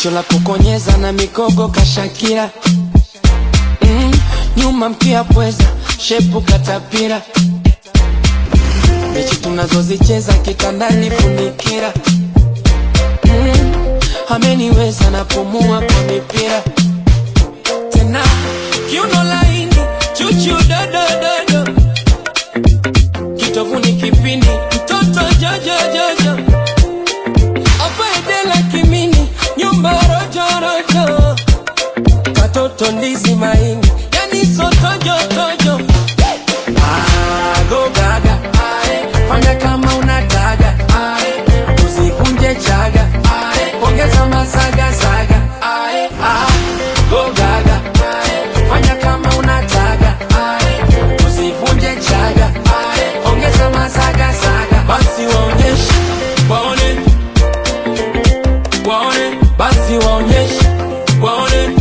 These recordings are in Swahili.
jicho la kukonyeza na mikogo kashakira. Nyuma mkia pweza, shepu katapira. Mechi tunazozicheza kitandani funikira. Ameniweza napumua kwa mipira. Tena kiuno laini, chuchu dodo. Kitovu ni kipindi, mtoto jojo. Hapa edela kimini, nyumba rojo. Katoto ndizi maini, yani soto jojo. Go gaga, fanya kama unataka, usikunje chaga, ongeza masaga. Go gaga, fanya kama unataka, usikunje chaga, ongeza masaga. Basi waonyeshe, waone, basi waonyeshe, waone,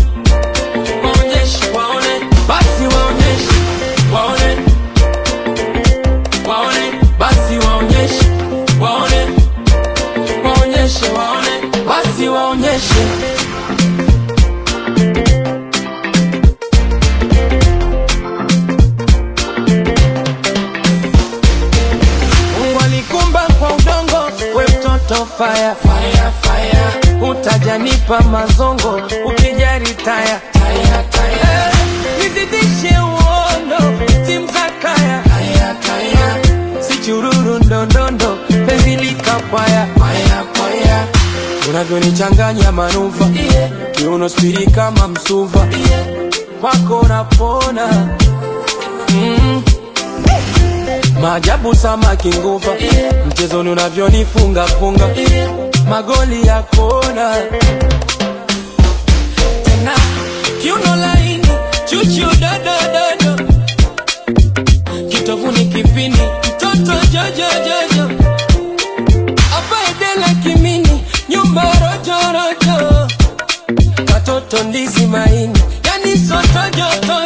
basi waonyeshe, waone, basi waonyeshe, waone, basi waonyeshe. Mungu alikumba kwa udongo, we mtoto fire. Utajanipa mazongo, ukijari taya. Nizidishe uondo, simzakaya. Si chururu ndondo, penzi likapaya. Unavyonichanganya manuva, kiuno spiri kama msuva. Wako napona, maajabu samaki nguva. Mchezoni unavyonifunga, magoli ya kona. Tena kiuno laini, chuchu dodo. Kitovu ni kipindi, mtoto jojo. Hapa edela kimini, nyumba rojo. Katoto ndizi maini, yani soto joto.